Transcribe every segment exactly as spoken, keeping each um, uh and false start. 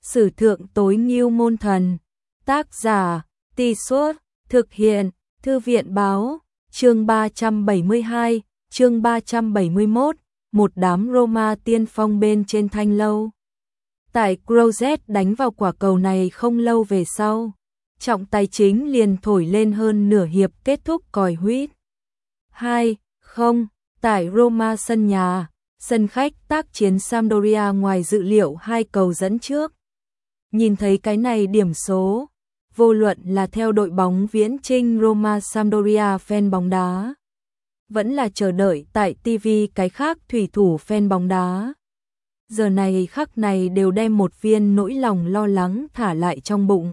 Sử thượng tối ngưu môn thần. Tác giả, Tì Suốt, thực hiện, Thư viện báo, chương ba trăm bảy mươi hai, chương ba trăm bảy mươi mốt, một đám Roma tiên phong bên trên thanh lâu. Tại Crozet đánh vào quả cầu này không lâu về sau, trọng tài chính liền thổi lên hơn nửa hiệp kết thúc còi huýt. hai không, tại Roma sân nhà, sân khách tác chiến Sampdoria ngoài dự liệu hai cầu dẫn trước. Nhìn thấy cái này điểm số, vô luận là theo đội bóng viễn chinh Roma Sampdoria fan bóng đá, vẫn là chờ đợi tại ti vi cái khác thủy thủ fan bóng đá. Giờ này khắc này đều đem một viên nỗi lòng lo lắng thả lại trong bụng.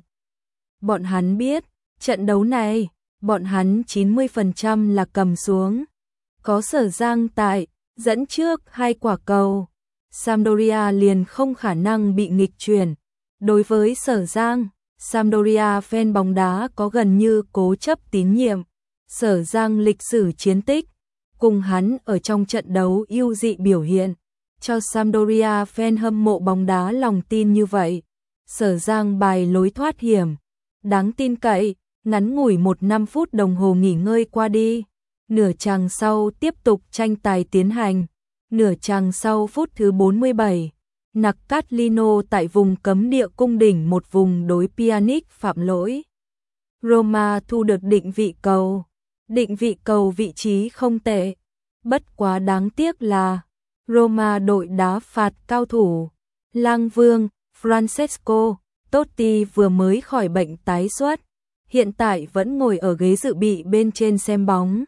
Bọn hắn biết, trận đấu này, bọn hắn chín mươi phần trăm là cầm xuống. Có Sở Giang tại, dẫn trước hai quả cầu, Sampdoria liền không khả năng bị nghịch chuyển. Đối với Sở Giang, Sampdoria fan bóng đá có gần như cố chấp tín nhiệm. Sở Giang lịch sử chiến tích, cùng hắn ở trong trận đấu ưu dị biểu hiện, cho Sampdoria fan hâm mộ bóng đá lòng tin như vậy. Sở Giang bài lối thoát hiểm, đáng tin cậy, ngắn ngủi một năm phút đồng hồ nghỉ ngơi qua đi. Nửa chàng sau tiếp tục tranh tài tiến hành. Nửa chàng sau phút thứ bốn mươi bảy, Naccatlino tại vùng cấm địa cung đỉnh một vùng đối Pjanic phạm lỗi. Roma thu được định vị cầu. Định vị cầu vị trí không tệ. Bất quá đáng tiếc là Roma đội đá phạt cao thủ Lang Vương Francesco Totti vừa mới khỏi bệnh tái xuất, hiện tại vẫn ngồi ở ghế dự bị bên trên xem bóng.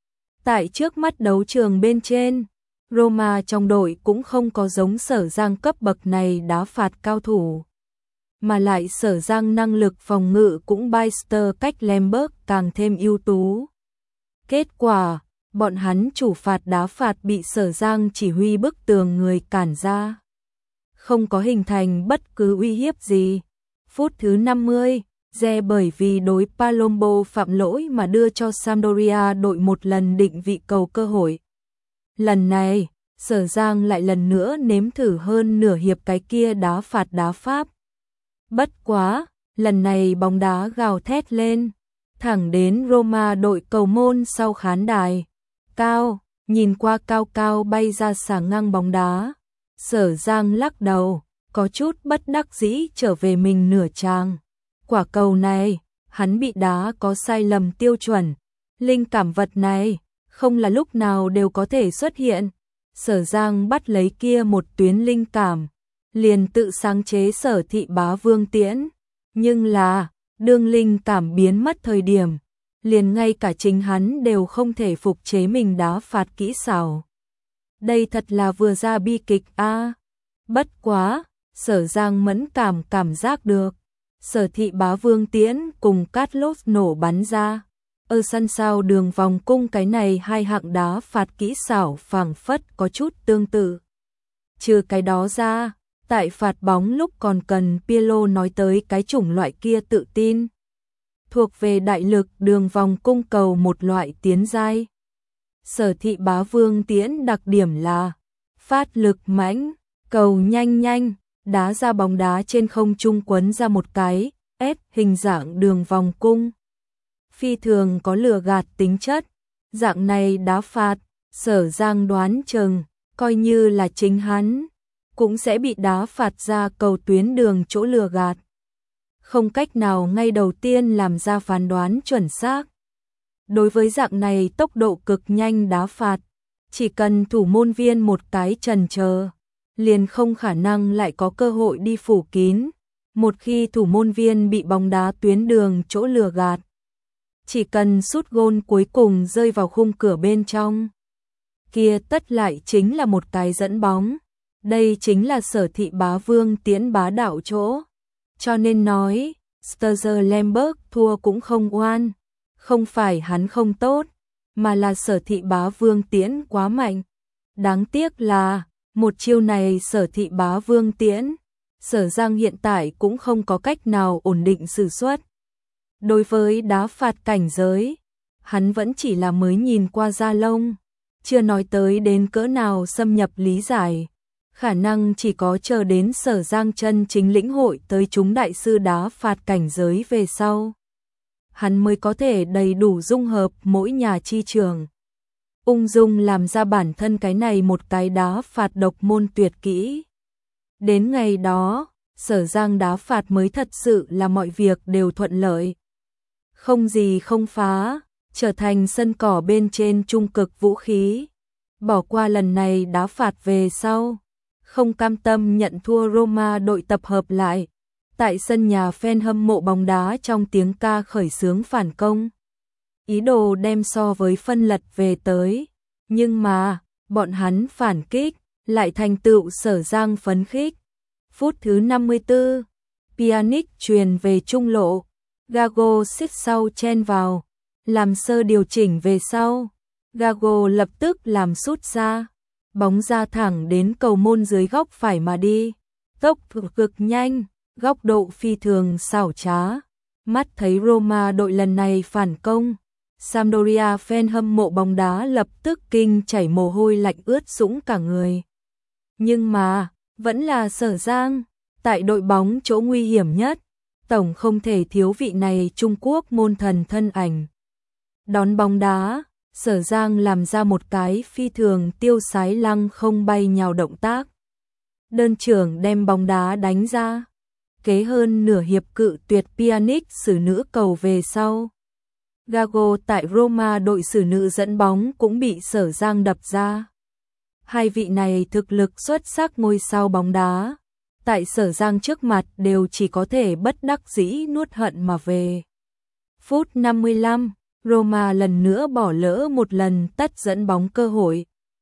Tại trước mắt đấu trường bên trên, Roma trong đội cũng không có giống Sở Giang cấp bậc này đá phạt cao thủ, mà lại Sở Giang năng lực phòng ngự cũng Beister cách Lemberg càng thêm ưu tú. Kết quả, bọn hắn chủ phạt đá phạt bị Sở Giang chỉ huy bức tường người cản ra, không có hình thành bất cứ uy hiếp gì. Phút thứ năm mươi, Re bởi vì đối Palombo phạm lỗi mà đưa cho Sampdoria đội một lần định vị cầu cơ hội. Lần này, Sở Giang lại lần nữa nếm thử hơn nửa hiệp cái kia đá phạt đá Pháp. Bất quá, lần này bóng đá gào thét lên, thẳng đến Roma đội cầu môn sau khán đài. Cao, nhìn qua cao cao bay ra xà ngang bóng đá. Sở Giang lắc đầu, có chút bất đắc dĩ trở về mình nửa tràng. Quả cầu này, hắn bị đá có sai lầm tiêu chuẩn. Linh cảm vật này, không là lúc nào đều có thể xuất hiện. Sở Giang bắt lấy kia một tuyến linh cảm, liền tự sáng chế Sở Thị Bá Vương Tiễn. Nhưng là, đương linh cảm biến mất thời điểm, liền ngay cả chính hắn đều không thể phục chế mình đá phạt kỹ xảo. Đây thật là vừa ra bi kịch a. À. Bất quá, Sở Giang mẫn cảm cảm giác được. Sở Thị Bá Vương Tiễn cùng Carlos nổ bắn ra. Ở sân sau đường vòng cung cái này hai hạng đá phạt kỹ xảo phảng phất có chút tương tự. Trừ cái đó ra, tại phạt bóng lúc còn cần Pirlo nói tới cái chủng loại kia tự tin. Thuộc về đại lực đường vòng cung cầu một loại tiến giai. Sở Thị Bá Vương Tiễn đặc điểm là phát lực mãnh, cầu nhanh nhanh, đá ra bóng đá trên không trung quấn ra một cái S hình dạng đường vòng cung. Phi thường có lừa gạt tính chất. Dạng này đá phạt, Sở Giang đoán chừng, coi như là chính hắn, cũng sẽ bị đá phạt ra cầu tuyến đường chỗ lừa gạt. Không cách nào ngay đầu tiên làm ra phán đoán chuẩn xác. Đối với dạng này tốc độ cực nhanh đá phạt, chỉ cần thủ môn viên một cái chần chờ, liền không khả năng lại có cơ hội đi phủ kín. Một khi thủ môn viên bị bóng đá tuyến đường chỗ lừa gạt, chỉ cần sút gôn cuối cùng rơi vào khung cửa bên trong, kia tất lại chính là một cái dẫn bóng. Đây chính là Sở Thị Bá Vương Tiễn bá đạo chỗ. Cho nên nói, Sturzer Lemberg thua cũng không oan. Không phải hắn không tốt, mà là Sở Thị Bá Vương Tiễn quá mạnh. Đáng tiếc là, một chiêu này Sở Thị Bá Vương Tiễn, Sở Giang hiện tại cũng không có cách nào ổn định sử xuất. Đối với đá phạt cảnh giới, hắn vẫn chỉ là mới nhìn qua da lông, chưa nói tới đến cỡ nào xâm nhập lý giải. khả năng chỉ có chờ đến Sở Giang chân chính lĩnh hội tới chúng đại sư đá phạt cảnh giới về sau, hắn mới có thể đầy đủ dung hợp mỗi nhà chi trường, ung dung làm ra bản thân cái này một cái đá phạt độc môn tuyệt kỹ. Đến ngày đó, Sở Giang đá phạt mới thật sự là mọi việc đều thuận lợi, không gì không phá, trở thành sân cỏ bên trên trung cực vũ khí. Bỏ qua lần này đá phạt về sau, không cam tâm nhận thua Roma đội tập hợp lại, tại sân nhà fan hâm mộ bóng đá trong tiếng ca khởi xướng phản công, ý đồ đem so với phân lật về tới, nhưng mà, bọn hắn phản kích, lại thành tựu Sở Giang phấn khích. Phút thứ năm mươi tư, Pjanic truyền về trung lộ, Gago xích sau chen vào, làm sơ điều chỉnh về sau, Gago lập tức làm sút ra, bóng ra thẳng đến cầu môn dưới góc phải mà đi, tốc độ cực nhanh, góc độ phi thường xảo trá. Mắt thấy Roma đội lần này phản công, Sampdoria fan hâm mộ bóng đá lập tức kinh chảy mồ hôi lạnh ướt sũng cả người. Nhưng mà, vẫn là Sở Giang, tại đội bóng chỗ nguy hiểm nhất, tổng không thể thiếu vị này Trung Quốc môn thần thân ảnh. Đón bóng đá, Sở Giang làm ra một cái phi thường tiêu sái lăng không bay nhào động tác. Đơn trưởng đem bóng đá đánh ra, kế hơn nửa hiệp cự tuyệt Pjanic xử nữ cầu về sau. Gago tại Roma đội xử nữ dẫn bóng cũng bị Sở Giang đập ra. Hai vị này thực lực xuất sắc ngôi sao bóng đá, tại Sở Giang trước mặt đều chỉ có thể bất đắc dĩ nuốt hận mà về. Phút năm mươi lăm, Roma lần nữa bỏ lỡ một lần tất dẫn bóng cơ hội.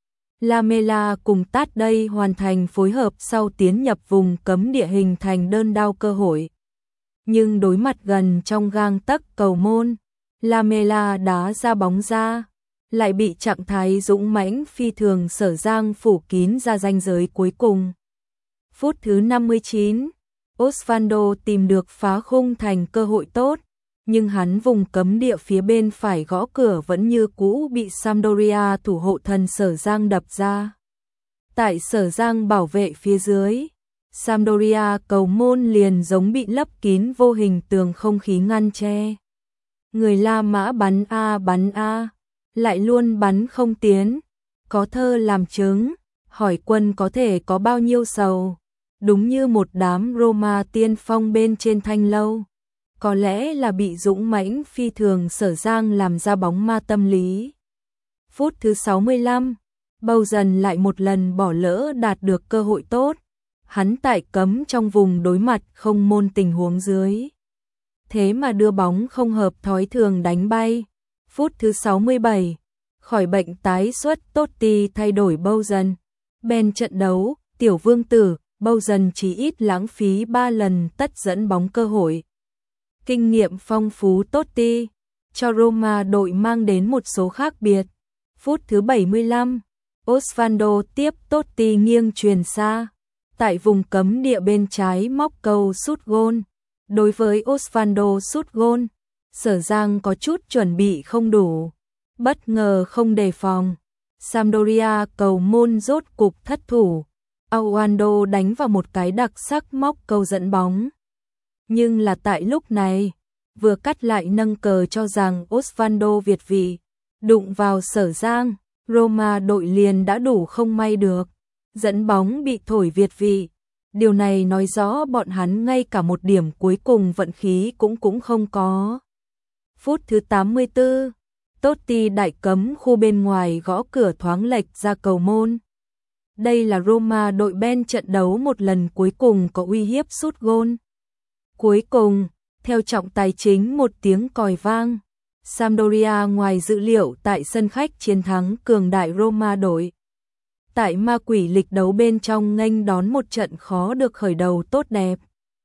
Lamela cùng Tát đây hoàn thành phối hợp sau tiến nhập vùng cấm địa hình thành đơn đao cơ hội. Nhưng đối mặt gần trong gang tấc cầu môn, Lamela đá ra bóng ra, lại bị trạng thái dũng mãnh phi thường Sở Giang phủ kín ra ranh giới cuối cùng. Phút thứ năm mươi chín, Osvaldo tìm được phá khung thành cơ hội tốt, nhưng hắn vùng cấm địa phía bên phải gõ cửa vẫn như cũ bị Sampdoria thủ hộ thần Sở Giang đập ra. Tại Sở Giang bảo vệ phía dưới, Sampdoria cầu môn liền giống bị lấp kín vô hình tường không khí ngăn che. Người La Mã bắn a bắn a, lại luôn bắn không tiến, có thơ làm chứng, hỏi quân có thể có bao nhiêu sầu, đúng như một đám Roma tiên phong bên trên thanh lâu. Có lẽ là bị dũng mãnh phi thường Sở Giang làm ra bóng ma tâm lý. Phút thứ sáu mươi lăm, Bâu dần lại một lần bỏ lỡ đạt được cơ hội tốt, hắn tại cấm trong vùng đối mặt không môn tình huống dưới. Thế mà đưa bóng không hợp thói thường đánh bay. Phút thứ sáu mươi bảy, khỏi bệnh tái xuất Totti thay đổi Bâu dần. Bên trận đấu, tiểu vương tử, Bâu dần chỉ ít lãng phí ba lần tất dẫn bóng cơ hội. Kinh nghiệm phong phú Totti, cho Roma đội mang đến một số khác biệt. Phút thứ bảy mươi lăm, Osvaldo tiếp Totti nghiêng truyền xa. Tại vùng cấm địa bên trái móc cầu sút gôn. Đối với Osvaldo sút gôn, Sở Giang có chút chuẩn bị không đủ. Bất ngờ không đề phòng. Sampdoria cầu môn rốt cục thất thủ. Osvaldo đánh vào một cái đặc sắc móc cầu dẫn bóng. Nhưng là tại lúc này, vừa cắt lại nâng cờ cho rằng Osvaldo việt vị, đụng vào Sở Giang, Roma đội liền đã đủ không may được, dẫn bóng bị thổi việt vị. Điều này nói rõ bọn hắn ngay cả một điểm cuối cùng vận khí cũng cũng không có. Phút thứ tám mươi tư, Totti đại cấm khu bên ngoài gõ cửa thoáng lệch ra cầu môn. Đây là Roma đội bên trận đấu một lần cuối cùng có uy hiếp sút gôn. Cuối cùng, theo trọng tài chính một tiếng còi vang, Sampdoria ngoài dự liệu tại sân khách chiến thắng cường đại Roma đội. Tại ma quỷ lịch đấu bên trong nghênh đón một trận khó được khởi đầu tốt đẹp.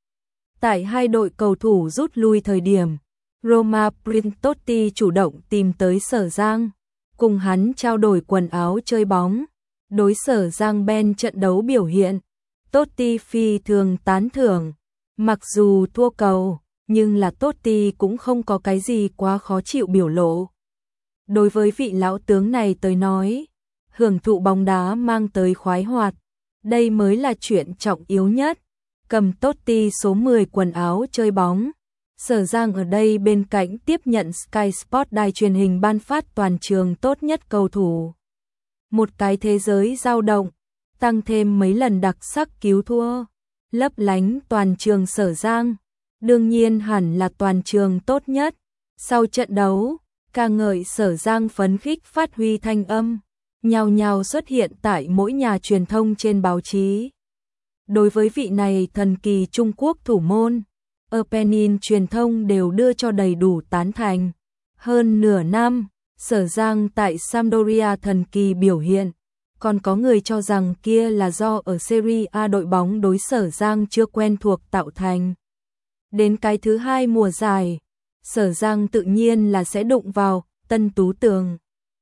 Tại hai đội cầu thủ rút lui thời điểm, Roma Totti chủ động tìm tới Sở Giang, cùng hắn trao đổi quần áo chơi bóng. Đối Sở Giang bên trận đấu biểu hiện, Totti phi thường tán thưởng. Mặc dù thua cầu, nhưng là Totti cũng không có cái gì quá khó chịu biểu lộ. Đối với vị lão tướng này tới nói, hưởng thụ bóng đá mang tới khoái hoạt, Đây mới là chuyện trọng yếu nhất. Cầm Totti số mười quần áo chơi bóng. Sở Giang ở đây bên cạnh tiếp nhận Sky Sport đài truyền hình ban phát toàn trường tốt nhất cầu thủ. Một cái thế giới dao động, tăng thêm mấy lần đặc sắc cứu thua, lấp lánh toàn trường Sở Giang. Đương nhiên hẳn là toàn trường tốt nhất. Sau trận đấu, ca ngợi Sở Giang phấn khích phát huy thanh âm, nhào nhào xuất hiện tại mỗi nhà truyền thông trên báo chí. Đối với vị này thần kỳ Trung Quốc thủ môn, Opening truyền thông đều đưa cho đầy đủ tán thành. Hơn nửa năm, Sở Giang tại Sampdoria thần kỳ biểu hiện, còn có người cho rằng kia là do ở Serie A đội bóng đối Sở Giang chưa quen thuộc tạo thành. Đến cái thứ hai mùa giải, Sở Giang tự nhiên là sẽ đụng vào Tân Tú Tường.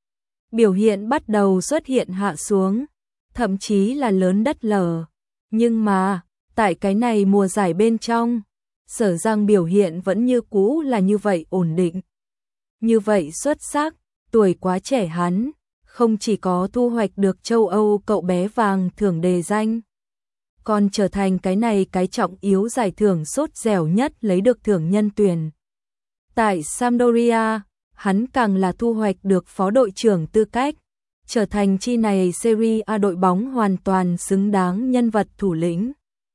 Biểu hiện bắt đầu xuất hiện hạ xuống, thậm chí là lớn đất lở. Nhưng mà, tại cái này mùa giải bên trong, Sở Giang biểu hiện vẫn như cũ là như vậy ổn định. Như vậy xuất sắc, tuổi quá trẻ hắn, không chỉ có thu hoạch được châu Âu cậu bé vàng thưởng đề danh, còn trở thành cái này cái trọng yếu giải thưởng sốt dẻo nhất lấy được thưởng nhân tuyển. Tại Sampdoria, hắn càng là thu hoạch được phó đội trưởng tư cách, trở thành chi này Serie A đội bóng hoàn toàn xứng đáng nhân vật thủ lĩnh.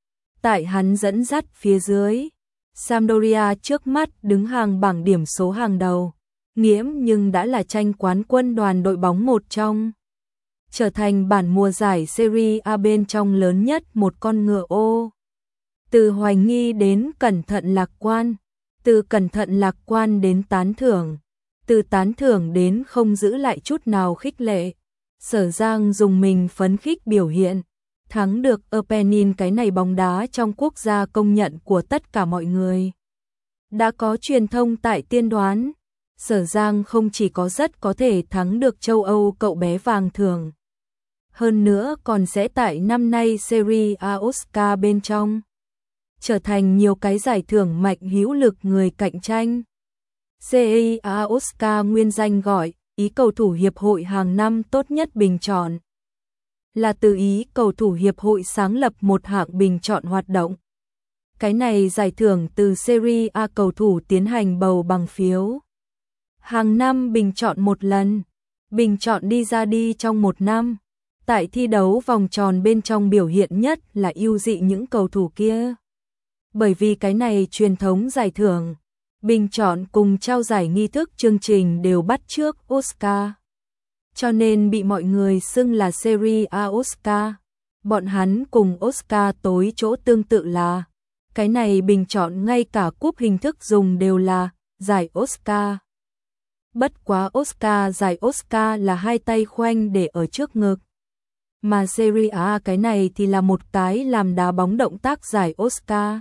Tại hắn dẫn dắt phía dưới, Sampdoria trước mắt đứng hàng bảng điểm số hàng đầu, nghiễm nhưng đã là tranh quán quân đoàn đội bóng một trong. Trở thành bản mùa giải Serie A bên trong lớn nhất một con ngựa ô. Từ hoài nghi đến cẩn thận lạc quan, từ cẩn thận lạc quan đến tán thưởng, từ tán thưởng đến không giữ lại chút nào khích lệ. Sở Giang dùng mình phấn khích biểu hiện, thắng được Opening cái này bóng đá trong quốc gia công nhận của tất cả mọi người. Đã có truyền thông tại tiên đoán, Sở Giang không chỉ có rất có thể thắng được châu Âu cậu bé vàng thưởng, hơn nữa còn sẽ tại năm nay Serie A Oscar bên trong trở thành nhiều cái giải thưởng mạnh hữu lực người cạnh tranh. Serie A Oscar nguyên danh gọi Ý cầu thủ hiệp hội hàng năm tốt nhất bình chọn, là từ Ý cầu thủ hiệp hội sáng lập một hạng bình chọn hoạt động. Cái này giải thưởng từ Serie A cầu thủ tiến hành bầu bằng phiếu. Hàng năm bình chọn một lần, bình chọn đi ra đi trong một năm. Tại thi đấu vòng tròn bên trong biểu hiện nhất là ưu dị những cầu thủ kia. Bởi vì cái này truyền thống giải thưởng, bình chọn cùng trao giải nghi thức chương trình đều bắt chước Oscar. Cho nên bị mọi người xưng là Serie A Oscar. Bọn hắn cùng Oscar tối chỗ tương tự là, cái này bình chọn ngay cả cúp hình thức dùng đều là giải Oscar. Bất quá Oscar giải Oscar là hai tay khoanh để ở trước ngực. Mà Serie A cái này thì là một cái làm đá bóng động tác giải Oscar.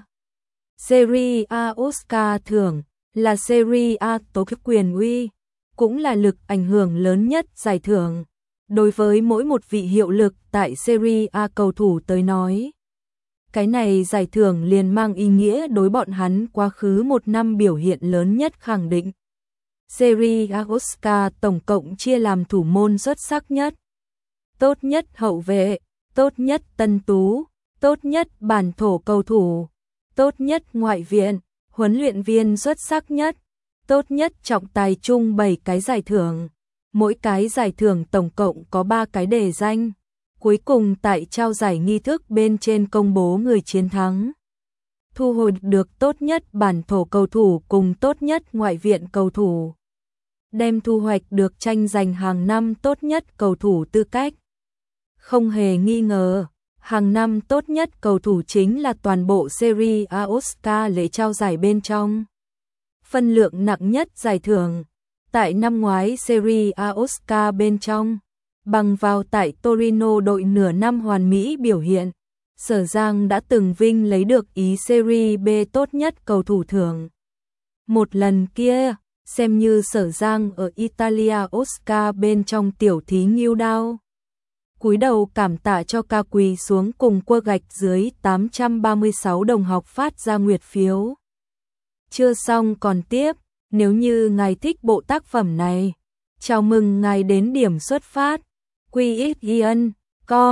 Serie A Oscar thưởng là Serie A tố quyền uy, cũng là lực ảnh hưởng lớn nhất giải thưởng. Đối với mỗi một vị hiệu lực tại Serie A cầu thủ tới nói, cái này giải thưởng liền mang ý nghĩa đối bọn hắn quá khứ một năm biểu hiện lớn nhất khẳng định. Serie A Oscar tổng cộng chia làm thủ môn xuất sắc nhất, tốt nhất hậu vệ, tốt nhất tân tú, tốt nhất bản thổ cầu thủ, tốt nhất ngoại viện, huấn luyện viên xuất sắc nhất, tốt nhất trọng tài chung bảy cái giải thưởng. Mỗi cái giải thưởng tổng cộng có ba cái đề danh. Cuối cùng tại trao giải nghi thức bên trên công bố người chiến thắng. Thu hồi được tốt nhất bản thổ cầu thủ cùng tốt nhất ngoại viện cầu thủ. Đem thu hoạch được tranh giành hàng năm tốt nhất cầu thủ tư cách. Không hề nghi ngờ, hàng năm tốt nhất cầu thủ chính là toàn bộ Serie A Oscar lễ trao giải bên trong. Phân lượng nặng nhất giải thưởng, tại năm ngoái Serie A Oscar bên trong, bằng vào tại Torino đội nửa năm hoàn mỹ biểu hiện, Sở Giang đã từng vinh lấy được Ý Serie B tốt nhất cầu thủ thưởng. Một lần kia, xem như Sở Giang ở Italia Oscar bên trong tiểu thí nghiêu đao. Cúi đầu cảm tạ cho ca quỳ xuống cùng quơ gạch dưới tám trăm ba mươi sáu đồng học phát ra nguyệt phiếu. Chưa xong còn tiếp, nếu như ngài thích bộ tác phẩm này, chào mừng ngài đến điểm xuất phát, quy x i n chấm com.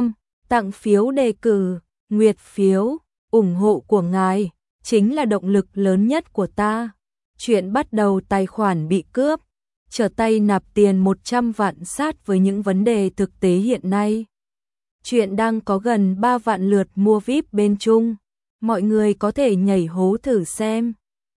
tặng phiếu đề cử, nguyệt phiếu, ủng hộ của ngài chính là động lực lớn nhất của ta. Chuyện bắt đầu tài khoản bị cướp, trở tay nạp tiền một trăm vạn sát với những vấn đề thực tế hiện nay. Chuyện đang có gần ba vạn lượt mua vi ai pi bên Trung, mọi người có thể nhảy hố thử xem.